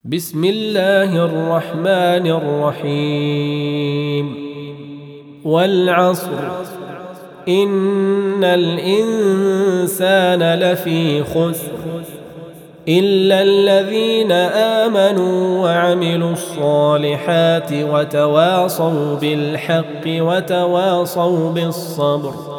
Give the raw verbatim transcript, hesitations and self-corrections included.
بسم الله الرحمن الرحيم والعصر إن الإنسان لفي خسر إلا الذين آمنوا وعملوا الصالحات وتواصوا بالحق وتواصوا بالصبر